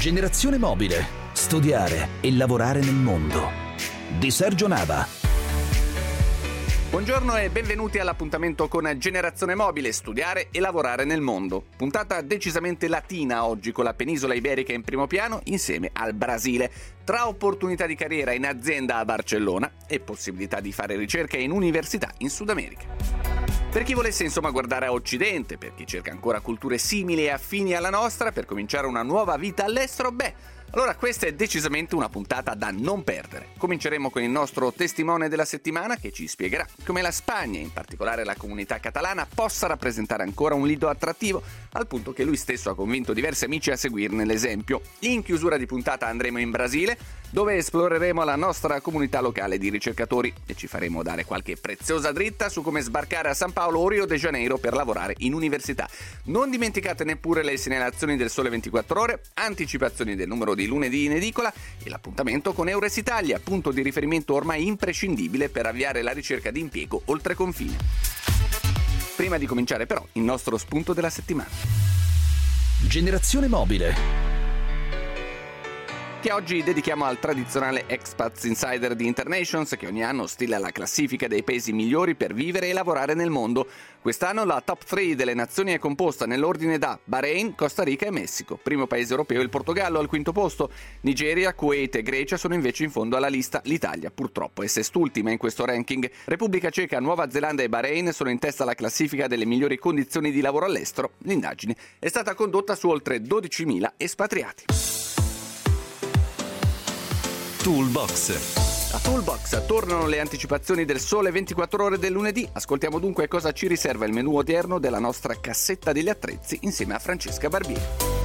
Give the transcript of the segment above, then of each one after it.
Generazione mobile. Studiare e lavorare nel mondo. Di Sergio Nava. Buongiorno e benvenuti all'appuntamento con Generazione Mobile, studiare e lavorare nel mondo. Puntata decisamente latina oggi, con la penisola iberica in primo piano insieme al Brasile. Tra opportunità di carriera in azienda a Barcellona e possibilità di fare ricerca in università in Sud America. Per chi volesse insomma guardare a Occidente, per chi cerca ancora culture simili e affini alla nostra, per cominciare una nuova vita all'estero, allora questa è decisamente una puntata da non perdere. Cominceremo con il nostro testimone della settimana che ci spiegherà come la Spagna, in particolare la comunità catalana, possa rappresentare ancora un lido attrattivo, al punto che lui stesso ha convinto diversi amici a seguirne l'esempio. In chiusura di puntata andremo in Brasile, dove esploreremo la nostra comunità locale di ricercatori e ci faremo dare qualche preziosa dritta su come sbarcare a San Paolo o Rio de Janeiro per lavorare in università. Non dimenticate neppure le segnalazioni del Sole 24 Ore, anticipazioni del numero di lunedì in edicola e l'appuntamento con Eures Italia, punto di riferimento ormai imprescindibile per avviare la ricerca di impiego oltre confine. Prima di cominciare però il nostro spunto della settimana. Generazione mobile, che oggi dedichiamo al tradizionale Expats Insider di Internations, che ogni anno stila la classifica dei paesi migliori per vivere e lavorare nel mondo. Quest'anno la top 3 delle nazioni è composta nell'ordine da Bahrain, Costa Rica e Messico. Primo paese europeo il Portogallo al quinto posto. Nigeria, Kuwait e Grecia sono invece in fondo alla lista. L'Italia purtroppo è sest'ultima in questo ranking. Repubblica Ceca, Nuova Zelanda e Bahrain sono in testa alla classifica delle migliori condizioni di lavoro all'estero. L'indagine è stata condotta su oltre 12.000 espatriati. Toolbox. A Toolbox tornano le anticipazioni del Sole 24 Ore del lunedì. Ascoltiamo dunque cosa ci riserva il menù odierno della nostra cassetta degli attrezzi insieme a Francesca Barbieri.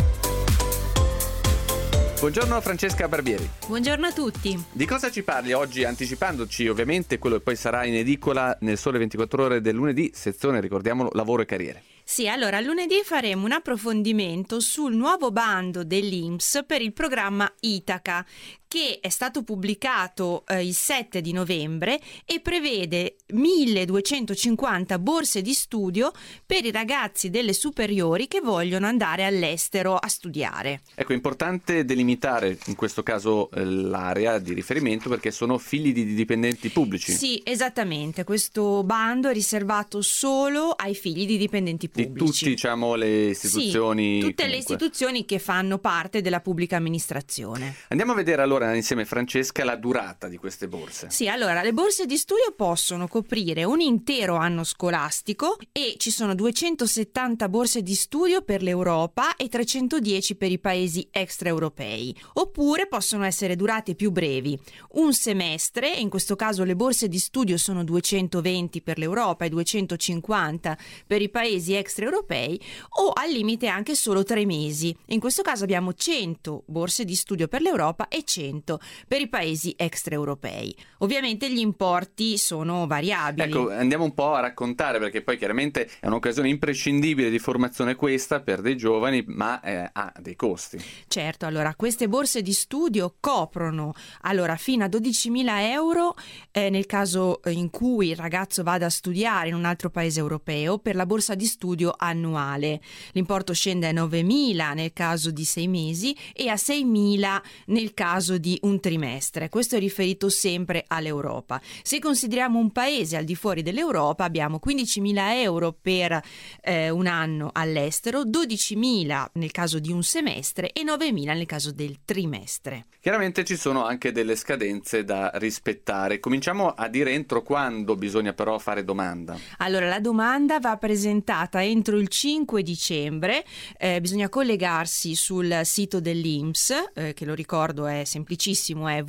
Buongiorno Francesca Barbieri. Buongiorno a tutti. Di cosa ci parli oggi, anticipandoci ovviamente quello che poi sarà in edicola nel Sole 24 Ore del lunedì, sezione, ricordiamolo, lavoro e carriere? Sì, allora lunedì faremo un approfondimento sul nuovo bando dell'INPS per il programma Itaca, che è stato pubblicato il 7 di novembre e prevede 1250 borse di studio per i ragazzi delle superiori che vogliono andare all'estero a studiare. Ecco, è importante delimitare in questo caso l'area di riferimento, perché sono figli di dipendenti pubblici. Sì, esattamente, questo bando è riservato solo ai figli di dipendenti pubblici. Di tutte, diciamo, le istituzioni. Sì, tutte comunque le istituzioni che fanno parte della pubblica amministrazione. Andiamo a vedere allora insieme Francesca la durata di queste borse. Sì, allora le borse di studio possono coprire un intero anno scolastico e ci sono 270 borse di studio per l'Europa e 310 per i paesi extraeuropei, oppure possono essere durate più brevi, un semestre, in questo caso le borse di studio sono 220 per l'Europa e 250 per i paesi extraeuropei, o al limite anche solo 3 mesi. In questo caso abbiamo 100 borse di studio per l'Europa e 100 per i paesi extraeuropei. Ovviamente gli importi sono variabili. Ecco, andiamo un po' a raccontare, perché poi chiaramente è un'occasione imprescindibile di formazione questa per dei giovani, ma ha dei costi. Certo, allora queste borse di studio coprono fino a 12.000 euro nel caso in cui il ragazzo vada a studiare in un altro paese europeo per la borsa di studio annuale. L'importo scende a 9.000 nel caso di 6 mesi e a 6.000 nel caso di un trimestre. Questo è riferito sempre all'Europa. Se consideriamo un paese al di fuori dell'Europa, abbiamo 15.000 euro per un anno all'estero, 12.000 nel caso di un semestre e 9.000 nel caso del trimestre. Chiaramente ci sono anche delle scadenze da rispettare. Cominciamo a dire entro quando bisogna però fare domanda. Allora, la domanda va presentata entro il 5 dicembre, bisogna collegarsi sul sito dell'INPS, che lo ricordo è semplicissimo, è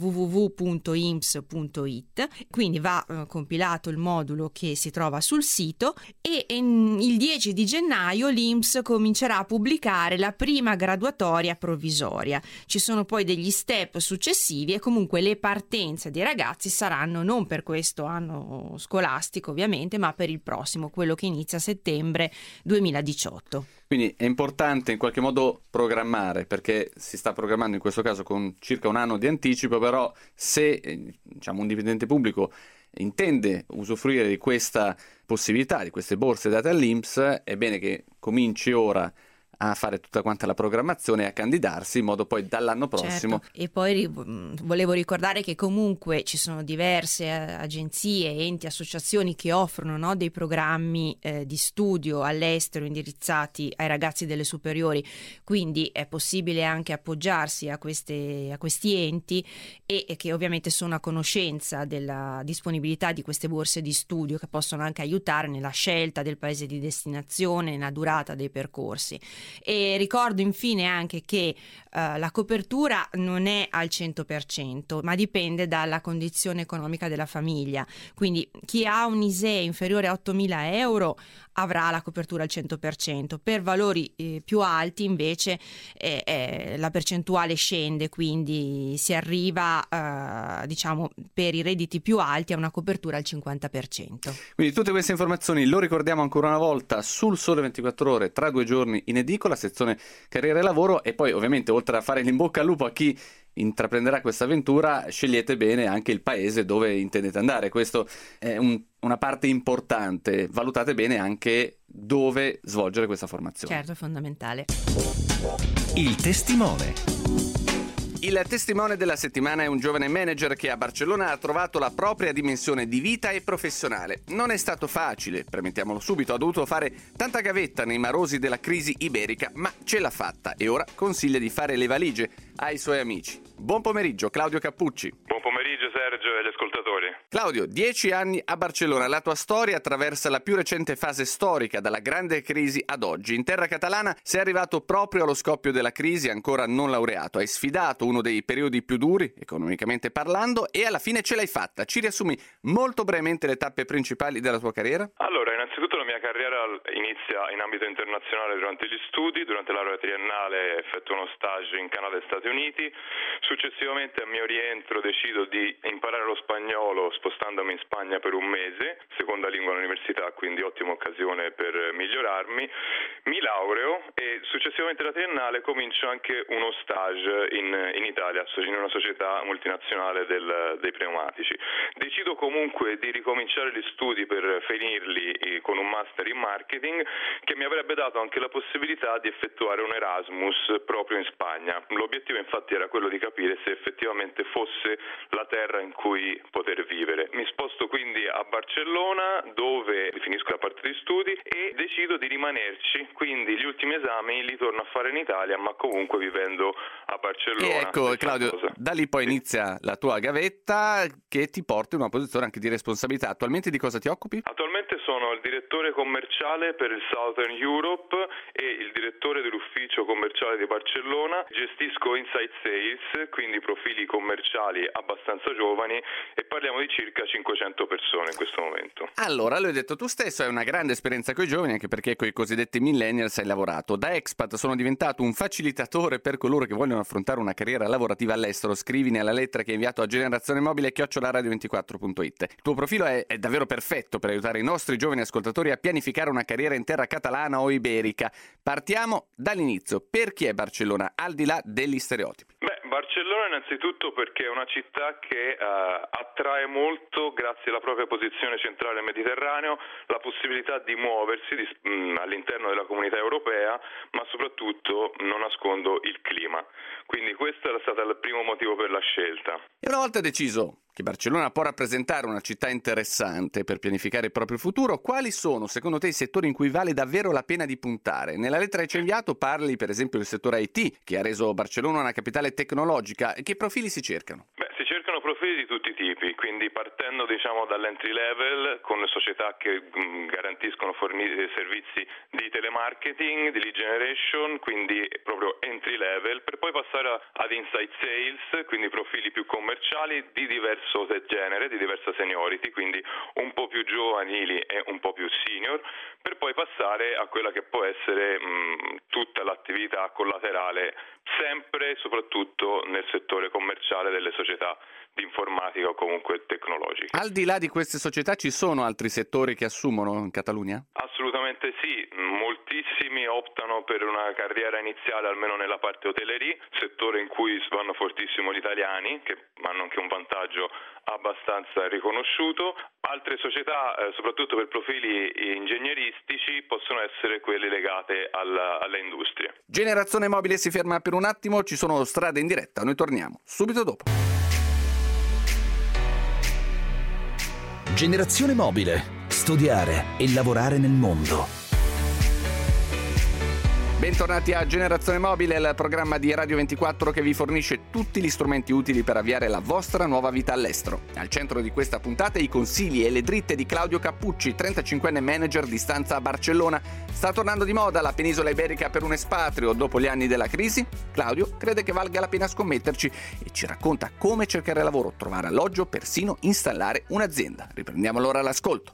www.inps.it, quindi va compilato il modulo che si trova sul sito e il 10 di gennaio l'INPS comincerà a pubblicare la prima graduatoria provvisoria. Ci sono poi degli step successivi e comunque le partenze dei ragazzi saranno non per questo anno scolastico ovviamente, ma per il prossimo, quello che inizia a settembre 2018. Quindi è importante in qualche modo programmare, perché si sta programmando in questo caso con circa un anno di anticipo, però se un dipendente pubblico intende usufruire di questa possibilità, di queste borse date all'INPS, è bene che cominci ora a fare tutta quanta la programmazione e a candidarsi in modo poi dall'anno prossimo. Certo. E poi volevo ricordare che comunque ci sono diverse agenzie, enti, associazioni che offrono, no, dei programmi di studio all'estero indirizzati ai ragazzi delle superiori, quindi è possibile anche appoggiarsi a questi enti e che ovviamente sono a conoscenza della disponibilità di queste borse di studio che possono anche aiutare nella scelta del paese di destinazione, nella durata dei percorsi. E ricordo infine anche che la copertura non è al 100%, ma dipende dalla condizione economica della famiglia. Quindi chi ha un ISEE inferiore a 8.000 euro avrà la copertura al 100%. Per valori più alti invece la percentuale scende, quindi si arriva diciamo per i redditi più alti a una copertura al 50%. Quindi tutte queste informazioni, lo ricordiamo ancora una volta, sul Sole 24 Ore tra 2 giorni in edicola, sezione carriera e lavoro. E poi ovviamente, oltre a fare l'in bocca al lupo a chi intraprenderà questa avventura, scegliete bene anche il paese dove intendete andare. Questo è una parte importante. Valutate bene anche dove svolgere questa formazione. Certo, è fondamentale. Il testimone. Il testimone della settimana è un giovane manager che a Barcellona ha trovato la propria dimensione di vita e professionale. Non è stato facile, premettiamolo subito, ha dovuto fare tanta gavetta nei marosi della crisi iberica, ma ce l'ha fatta e ora consiglia di fare le valigie ai suoi amici. Buon pomeriggio, Claudio Cappucci. Buon pomeriggio Sergio e gli ascoltatori. Claudio, 10 anni a Barcellona, la tua storia attraversa la più recente fase storica, dalla grande crisi ad oggi. In terra catalana sei arrivato proprio allo scoppio della crisi, ancora non laureato. Hai sfidato uno dei periodi più duri, economicamente parlando, e alla fine ce l'hai fatta. Ci riassumi molto brevemente le tappe principali della tua carriera? Allora, innanzitutto la mia carriera inizia in ambito internazionale durante gli studi. Durante la laurea triennale effettuo uno stage in Canada e Stati Uniti. Successivamente, a mio rientro, decido di imparare lo spagnolo spostandomi in Spagna per un mese, seconda lingua all'università, quindi ottima occasione per migliorarmi. Mi laureo e successivamente alla triennale comincio anche uno stage in Italia, in una società multinazionale dei pneumatici. Decido comunque di ricominciare gli studi per finirli con un master in marketing, che mi avrebbe dato anche la possibilità di effettuare un Erasmus proprio in Spagna. L'obiettivo infatti era quello di capire se effettivamente fosse la terra in cui poter vivere. Mi sposto quindi a Barcellona, dove finisco la parte di studi e decido di rimanerci, quindi gli ultimi esami li torno a fare in Italia, ma comunque vivendo a Barcellona. E ecco Claudio, da lì poi inizia la tua gavetta che ti porta in una posizione anche di responsabilità. Attualmente di cosa ti occupi? Attualmente sono il direttore commerciale per il Southern Europe e il direttore dell'ufficio commerciale di Barcellona. Gestisco inside sales, quindi profili commerciali abbastanza giovani, e parliamo di circa 500 persone in questo momento. Allora, l'hai detto tu stesso, hai una grande esperienza con i giovani, anche perché con i cosiddetti millennials hai lavorato. Da expat sono diventato un facilitatore per coloro che vogliono affrontare una carriera lavorativa all'estero. Scrivimi alla lettera che hai inviato a generazionemobile@radio24.it. Il tuo profilo è davvero perfetto per aiutare i nostri giovani ascoltatori a pianificare una carriera in terra catalana o iberica. Partiamo dall'inizio. Per chi è Barcellona, al di là degli stereotipi? Barcellona innanzitutto perché è una città che attrae molto, grazie alla propria posizione centrale nel Mediterraneo, la possibilità di muoversi all'interno della comunità europea, ma soprattutto, non nascondo, il clima. Quindi questo è stato il primo motivo per la scelta. E una volta deciso che Barcellona può rappresentare una città interessante per pianificare il proprio futuro, quali sono secondo te i settori in cui vale davvero la pena di puntare? Nella lettera che ci hai inviato parli per esempio del settore IT, che ha reso Barcellona una capitale tecnologica. Che profili si cercano? Si cercano profili di tutti i tipi, quindi partendo dall'entry level con società che garantiscono servizi di telemarketing, di lead generation, quindi proprio entry level, per poi passare ad inside sales, quindi profili più commerciali di diverso genere, di diversa seniority, quindi un po' più giovanili e un po' più senior, per poi passare a quella che può essere tutta l'attività collaterale sempre e soprattutto nel settore commerciale delle società di informatica o comunque tecnologiche. Al di là di queste società ci sono altri settori che assumono in Catalunya? Assolutamente sì, moltissimi optano per una carriera iniziale almeno nella parte hotellerie, settore in cui vanno fortissimo gli italiani, che hanno anche un vantaggio abbastanza riconosciuto. Altre società, soprattutto per profili ingegneristici, possono essere quelle legate alle industrie. Generazione Mobile si ferma per un attimo, ci sono strade in diretta, noi torniamo subito dopo. Generazione Mobile. Studiare e lavorare nel mondo. Bentornati a Generazione Mobile, il programma di Radio 24 che vi fornisce tutti gli strumenti utili per avviare la vostra nuova vita all'estero. Al centro di questa puntata i consigli e le dritte di Claudio Cappucci, 35enne manager di stanza a Barcellona. Sta tornando di moda la penisola iberica per un espatrio dopo gli anni della crisi? Claudio crede che valga la pena scommetterci e ci racconta come cercare lavoro, trovare alloggio, persino installare un'azienda. Riprendiamo allora l'ascolto.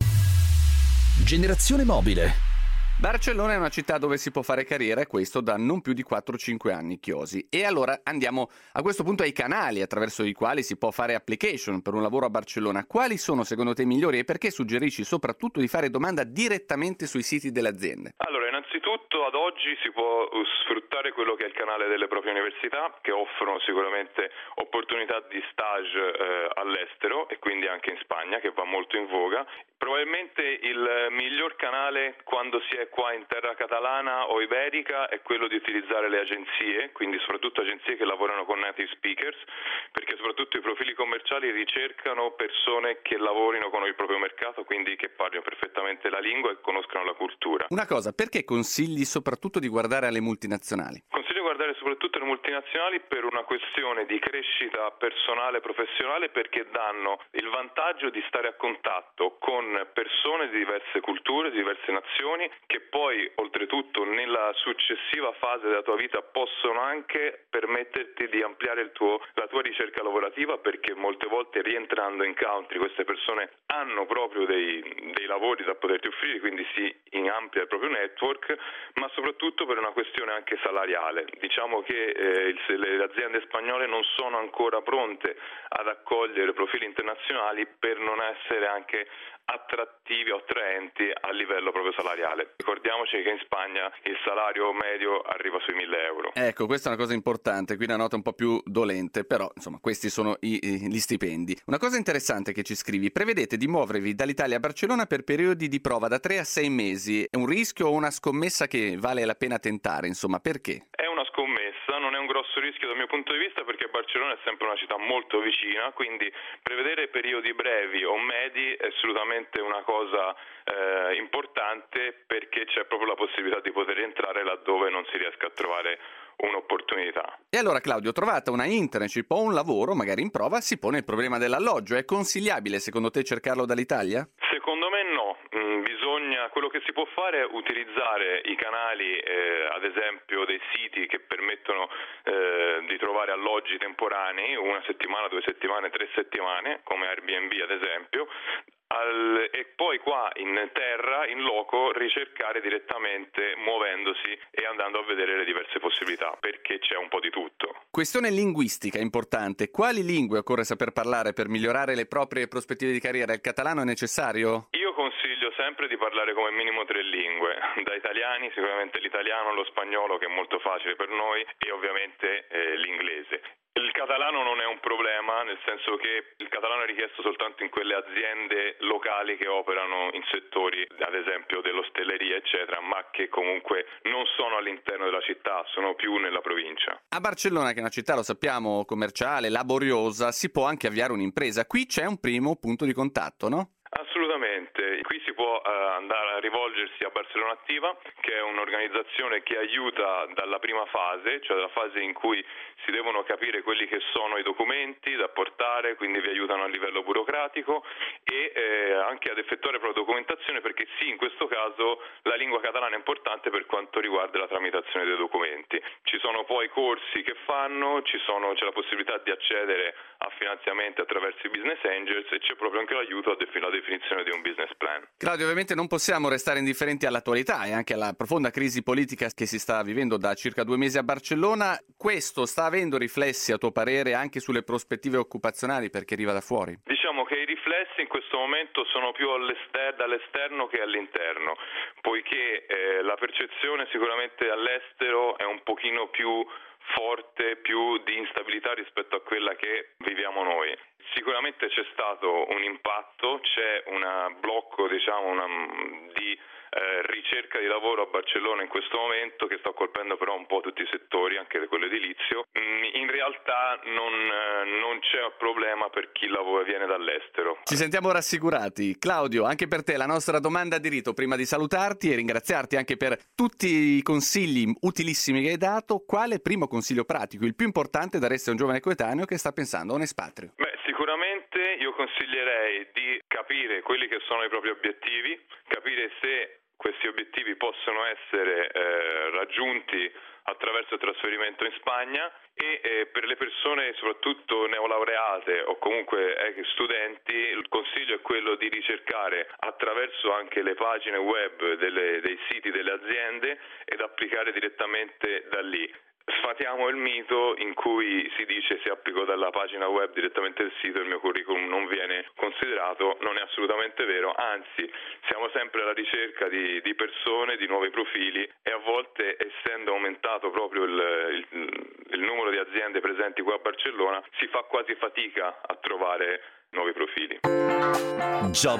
Generazione Mobile. Barcellona è una città dove si può fare carriera e questo da non più di 4-5 anni chiosi. E allora andiamo a questo punto ai canali attraverso i quali si può fare application per un lavoro a Barcellona. Quali sono secondo te i migliori e perché suggerisci soprattutto di fare domanda direttamente sui siti delle aziende? Allora, innanzitutto ad oggi si può sfruttare quello che è il canale delle proprie università, che offrono sicuramente opportunità di stage all'estero e quindi anche in Spagna, che va molto in voga. Probabilmente il miglior canale quando si è qua in terra catalana o iberica è quello di utilizzare le agenzie, quindi soprattutto agenzie che lavorano con native speakers, perché soprattutto i profili commerciali ricercano persone che lavorino con il proprio mercato, quindi che parlino perfettamente la lingua e conoscano la cultura. Una cosa, perché consigli soprattutto di guardare alle multinazionali? Consiglio di guardare soprattutto le multinazionali per una questione di crescita personale e professionale, perché danno il vantaggio di stare a contatto con persone di diverse culture, di diverse nazioni, che poi oltretutto nella successiva fase della tua vita possono anche permetterti di ampliare la tua ricerca lavorativa, perché molte volte rientrando in country queste persone hanno proprio dei lavori da poterti offrire, quindi si amplia il proprio network, ma soprattutto per una questione anche salariale. Diciamo che le aziende spagnole non sono ancora pronte ad accogliere profili internazionali per non essere anche attrattivi o attraenti a livello proprio salariale. Ricordiamoci che in Spagna il salario medio arriva sui 1.000 euro. Ecco, questa è una cosa importante, qui una nota un po' più dolente, però insomma questi sono gli stipendi. Una cosa interessante che ci scrivi: prevedete di muovervi dall'Italia a Barcellona per periodi di prova da 3 a 6 mesi. È un rischio o una scommessa che vale la pena tentare? Insomma, perché? È una scommessa, non è un grosso rischio dal mio punto di vista, perché Barcellona è sempre una città molto vicina, quindi prevedere periodi brevi o medi è assolutamente una cosa importante, perché c'è proprio la possibilità di poter entrare laddove non si riesca a trovare un'opportunità. E allora Claudio, trovata una internship o un lavoro, magari in prova, si pone il problema dell'alloggio. È consigliabile secondo te cercarlo dall'Italia? Secondo me no. Quello che si può fare è utilizzare i canali, ad esempio dei siti che permettono di trovare alloggi temporanei, 1 settimana, 2 settimane, 3 settimane, come Airbnb ad esempio, e poi qua in terra, in loco, ricercare direttamente muovendosi e andando a vedere le diverse possibilità, perché c'è un po' di tutto. Questione linguistica importante. Quali lingue occorre saper parlare per migliorare le proprie prospettive di carriera? Il catalano è necessario? Io consiglio sempre di parlare come minimo 3 lingue, da italiani sicuramente l'italiano, lo spagnolo che è molto facile per noi e ovviamente l'inglese. Il catalano non è un problema, nel senso che il catalano è richiesto soltanto in quelle aziende locali che operano in settori, ad esempio dell'ostelleria eccetera, ma che comunque non sono all'interno della città, sono più nella provincia. A Barcellona, che è una città, lo sappiamo, commerciale, laboriosa, si può anche avviare un'impresa. Qui c'è un primo punto di contatto, no? Assolutamente, qui si può andare a rivolgersi a Barcellona Attiva, che è un'organizzazione che aiuta dalla prima fase, cioè dalla fase in cui si devono capire quelli che sono i documenti da portare, quindi vi aiutano a livello burocratico e anche ad effettuare proprio documentazione, perché sì, in questo caso la lingua catalana è importante per quanto riguarda la tramitazione dei documenti. Ci ci sono poi corsi che fanno, c'è la possibilità di accedere a finanziamenti attraverso i business angels e c'è proprio anche l'aiuto alla definizione di un business plan. Claudio, ovviamente non possiamo restare indifferenti all'attualità e anche alla profonda crisi politica che si sta vivendo da circa 2 mesi a Barcellona. Questo sta avendo riflessi, a tuo parere, anche sulle prospettive occupazionali per chi arriva da fuori? Diciamo che i riflessi in questo momento sono più dall'esterno che all'interno, poiché la percezione sicuramente all'estero è un pochino più forte, più di instabilità rispetto a quella che viviamo noi. Sicuramente c'è stato un impatto, c'è un blocco di ricerca di lavoro a Barcellona in questo momento che sta colpendo però un po' tutti i settori, anche quello edilizio. In realtà non c'è problema per chi viene dall'estero. Ci sentiamo rassicurati. Claudio, anche per te la nostra domanda di rito, prima di salutarti e ringraziarti anche per tutti i consigli utilissimi che hai dato, quale primo consiglio pratico, il più importante, daresti a un giovane coetaneo che sta pensando a un espatrio? Sicuramente io consiglierei di capire quelli che sono i propri obiettivi, capire se questi obiettivi possono essere raggiunti attraverso il trasferimento in Spagna e per le persone soprattutto neolaureate o comunque studenti il consiglio è quello di ricercare attraverso anche le pagine web dei siti delle aziende ed applicare direttamente da lì. Sfatiamo il mito in cui si dice se applico dalla pagina web direttamente del sito il mio curriculum non viene considerato, non è assolutamente vero, anzi siamo sempre alla ricerca di persone, di nuovi profili e a volte essendo aumentato proprio il numero di aziende presenti qua a Barcellona si fa quasi fatica a trovare nuovi profili. Job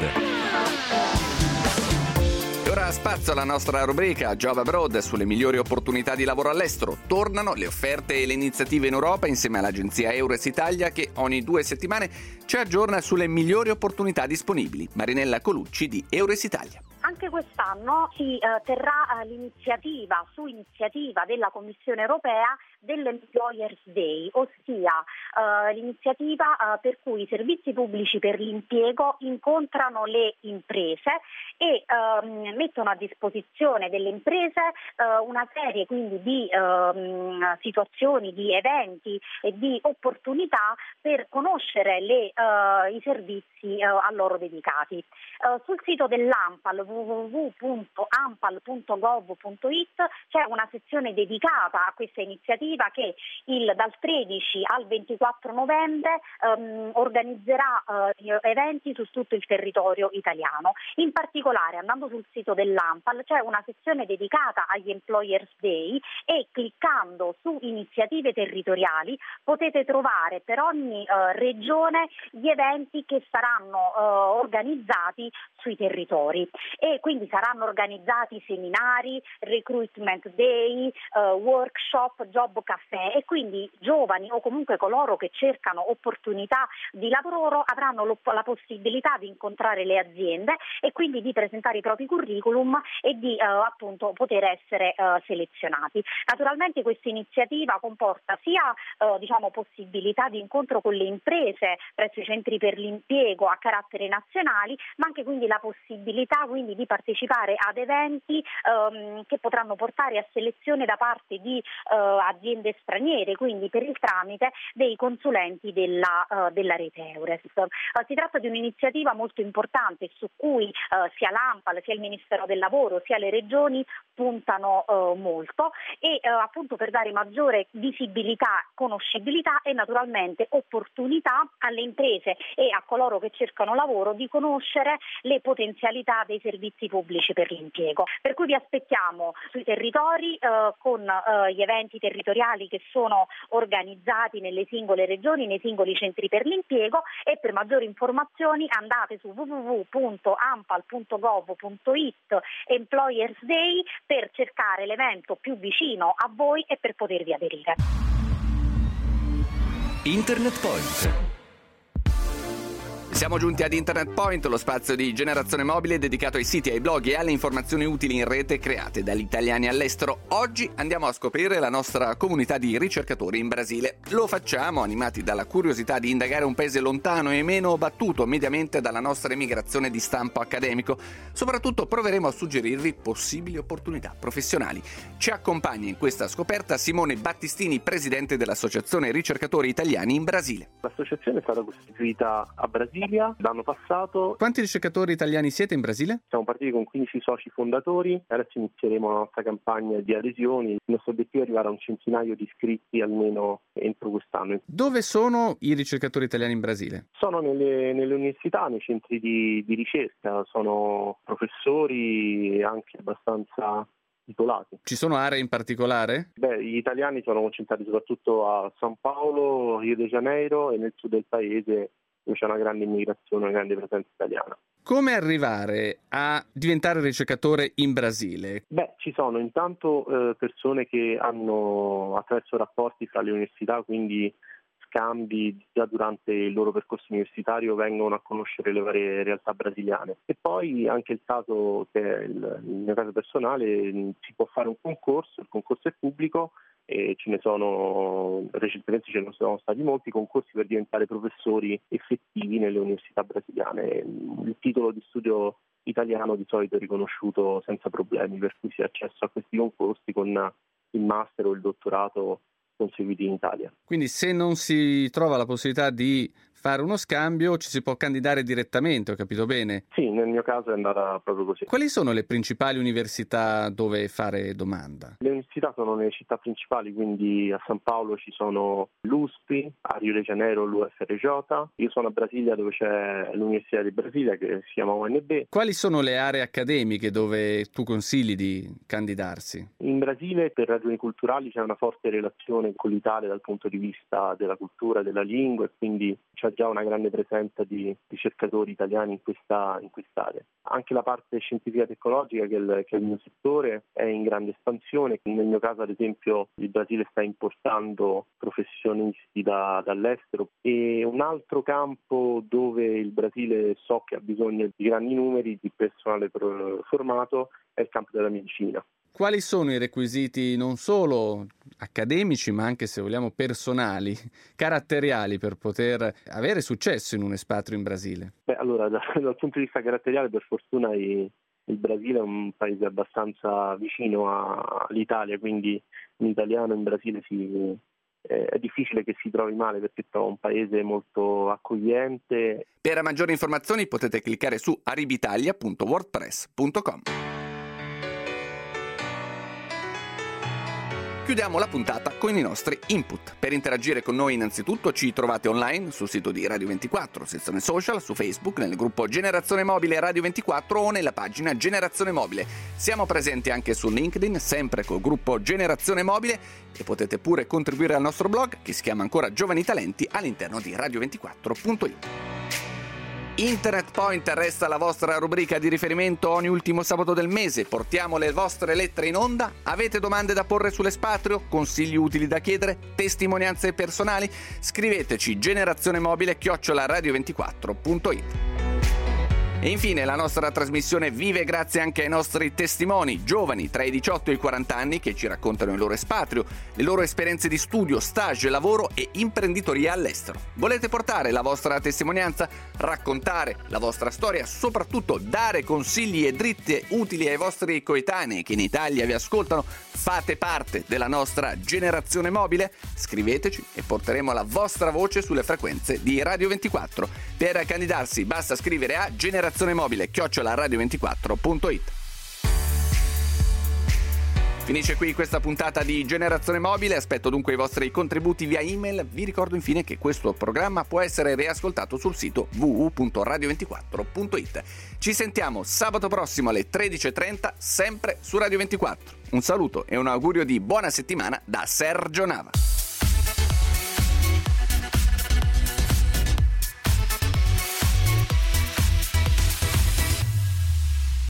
Abroad. Ora spazio alla nostra rubrica Job Abroad sulle migliori opportunità di lavoro all'estero. Tornano le offerte e le iniziative in Europa insieme all'agenzia Eures Italia che ogni 2 settimane ci aggiorna sulle migliori opportunità disponibili. Marinella Colucci di Eures Italia. Anche quest'anno si terrà su iniziativa della Commissione Europea dell'Employers Day, ossia l'iniziativa per cui i servizi pubblici per l'impiego incontrano le imprese e mettono a disposizione delle imprese una serie quindi di situazioni, di eventi e di opportunità per conoscere i servizi a loro dedicati. Sul sito dell'ANPAL www.ampal.gov.it c'è una sezione dedicata a questa iniziativa che dal 13 al 24 novembre organizzerà eventi su tutto il territorio italiano. In particolare, andando sul sito dell'ANPAL c'è una sezione dedicata agli Employers Day e cliccando su iniziative territoriali potete trovare per ogni regione gli eventi che saranno organizzati sui territori. E quindi saranno organizzati seminari, recruitment day, workshop, job caffè e quindi giovani o comunque coloro che cercano opportunità di lavoro avranno la possibilità di incontrare le aziende e quindi di presentare i propri curriculum e di appunto poter essere selezionati. Naturalmente questa iniziativa comporta sia possibilità di incontro con le imprese presso i centri per l'impiego a carattere nazionali, ma anche quindi la possibilità quindi di partecipare ad eventi che potranno portare a selezione da parte di aziende straniere, quindi per il tramite dei consulenti della rete Eures. Si tratta di un'iniziativa molto importante su cui sia l'ANPAL, sia il Ministero del Lavoro, sia le regioni puntano molto e appunto per dare maggiore visibilità, conoscibilità e naturalmente opportunità alle imprese e a coloro che cercano lavoro di conoscere le potenzialità dei servizi pubblici per l'impiego. Per cui vi aspettiamo sui territori con gli eventi territoriali che sono organizzati nelle singole regioni, nei singoli centri per l'impiego e per maggiori informazioni andate su www.ampal.gov.it Employers Day per cercare l'evento più vicino a voi e per potervi aderire. Internet Point. Siamo giunti ad Internet Point, lo spazio di Generazione Mobile dedicato ai siti, ai blog e alle informazioni utili in rete create dagli italiani all'estero. Oggi andiamo a scoprire la nostra comunità di ricercatori in Brasile. Lo facciamo animati dalla curiosità di indagare un paese lontano e meno battuto mediamente dalla nostra emigrazione di stampo accademico. Soprattutto proveremo a suggerirvi possibili opportunità professionali. Ci accompagna in questa scoperta Simone Battistini, presidente dell'Associazione Ricercatori Italiani in Brasile. L'associazione è stata costituita a Brasile l'anno passato. Quanti ricercatori italiani siete in Brasile? Siamo partiti con 15 soci fondatori e adesso inizieremo la nostra campagna di adesioni. Il nostro obiettivo è arrivare a un centinaio di iscritti almeno entro quest'anno. Dove sono i ricercatori italiani in Brasile? Sono nelle università, nei centri di ricerca, sono professori anche abbastanza titolati. Ci sono aree in particolare? Gli italiani sono concentrati soprattutto a San Paolo, Rio de Janeiro e nel sud del paese, dove c'è una grande immigrazione, una grande presenza italiana. Come arrivare a diventare ricercatore in Brasile? Ci sono intanto persone che hanno attraverso rapporti fra le università, quindi scambi già durante il loro percorso universitario, vengono a conoscere le varie realtà brasiliane. E poi anche il caso, che è il mio caso personale, si può fare un concorso, il concorso è pubblico, e recentemente ce ne sono stati molti concorsi per diventare professori effettivi nelle università brasiliane. Il titolo di studio italiano di solito è riconosciuto senza problemi, per cui si ha accesso a questi concorsi con il master o il dottorato conseguiti in Italia. Quindi se non si trova la possibilità di fare uno scambio, ci si può candidare direttamente, ho capito bene? Sì, nel mio caso è andata proprio così. Quali sono le principali università dove fare domanda? Le università sono nelle città principali, quindi a San Paolo ci sono l'USP, a Rio de Janeiro l'UFRJ, io sono a Brasilia dove c'è l'Università del Brasile che si chiama UNB. Quali sono le aree accademiche dove tu consigli di candidarsi? In Brasile per ragioni culturali c'è una forte relazione con l'Italia dal punto di vista della cultura e della lingua, e quindi c'è già una grande presenza di ricercatori italiani in quest'area. Anche la parte scientifica e tecnologica, che è il mio settore, è in grande espansione. Nel mio caso, ad esempio, il Brasile sta importando professionisti dall'estero, e un altro campo dove il Brasile so che ha bisogno di grandi numeri di personale formato è il campo della medicina. Quali sono i requisiti non solo accademici, ma anche, se vogliamo, personali, caratteriali, per poter avere successo in un espatrio in Brasile? Allora, dal punto di vista caratteriale, per fortuna il Brasile è un paese abbastanza vicino all'Italia, quindi un italiano in Brasile è difficile che si trovi male, perché è un paese molto accogliente. Per maggiori informazioni potete cliccare su aribitalia.wordpress.com. Chiudiamo la puntata con i nostri input. Per interagire con noi innanzitutto ci trovate online sul sito di Radio 24, sezione social, su Facebook, nel gruppo Generazione Mobile Radio 24 o nella pagina Generazione Mobile. Siamo presenti anche su LinkedIn, sempre col gruppo Generazione Mobile, e potete pure contribuire al nostro blog, che si chiama ancora Giovani Talenti, all'interno di radio24.it. Internet Point resta la vostra rubrica di riferimento ogni ultimo sabato del mese. Portiamo le vostre lettere in onda. Avete domande da porre sull'espatrio? Consigli utili da chiedere? Testimonianze personali? Scriveteci generazionemobile@radio24.it. E infine la nostra trasmissione vive grazie anche ai nostri testimoni, giovani tra i 18 e i 40 anni, che ci raccontano il loro espatrio, le loro esperienze di studio, stage, lavoro e imprenditoria all'estero. Volete portare la vostra testimonianza, raccontare la vostra storia, soprattutto dare consigli e dritte utili ai vostri coetanei che in Italia vi ascoltano? Fate parte della nostra generazione mobile? Scriveteci e porteremo la vostra voce sulle frequenze di Radio 24. Per candidarsi basta scrivere a generazionemobile@radio24.it. Finisce qui questa puntata di Generazione Mobile, aspetto dunque i vostri contributi via email. Vi ricordo infine che questo programma può essere riascoltato sul sito www.radio24.it. Ci sentiamo sabato prossimo alle 13:30, sempre su Radio 24. Un saluto e un augurio di buona settimana da Sergio Nava.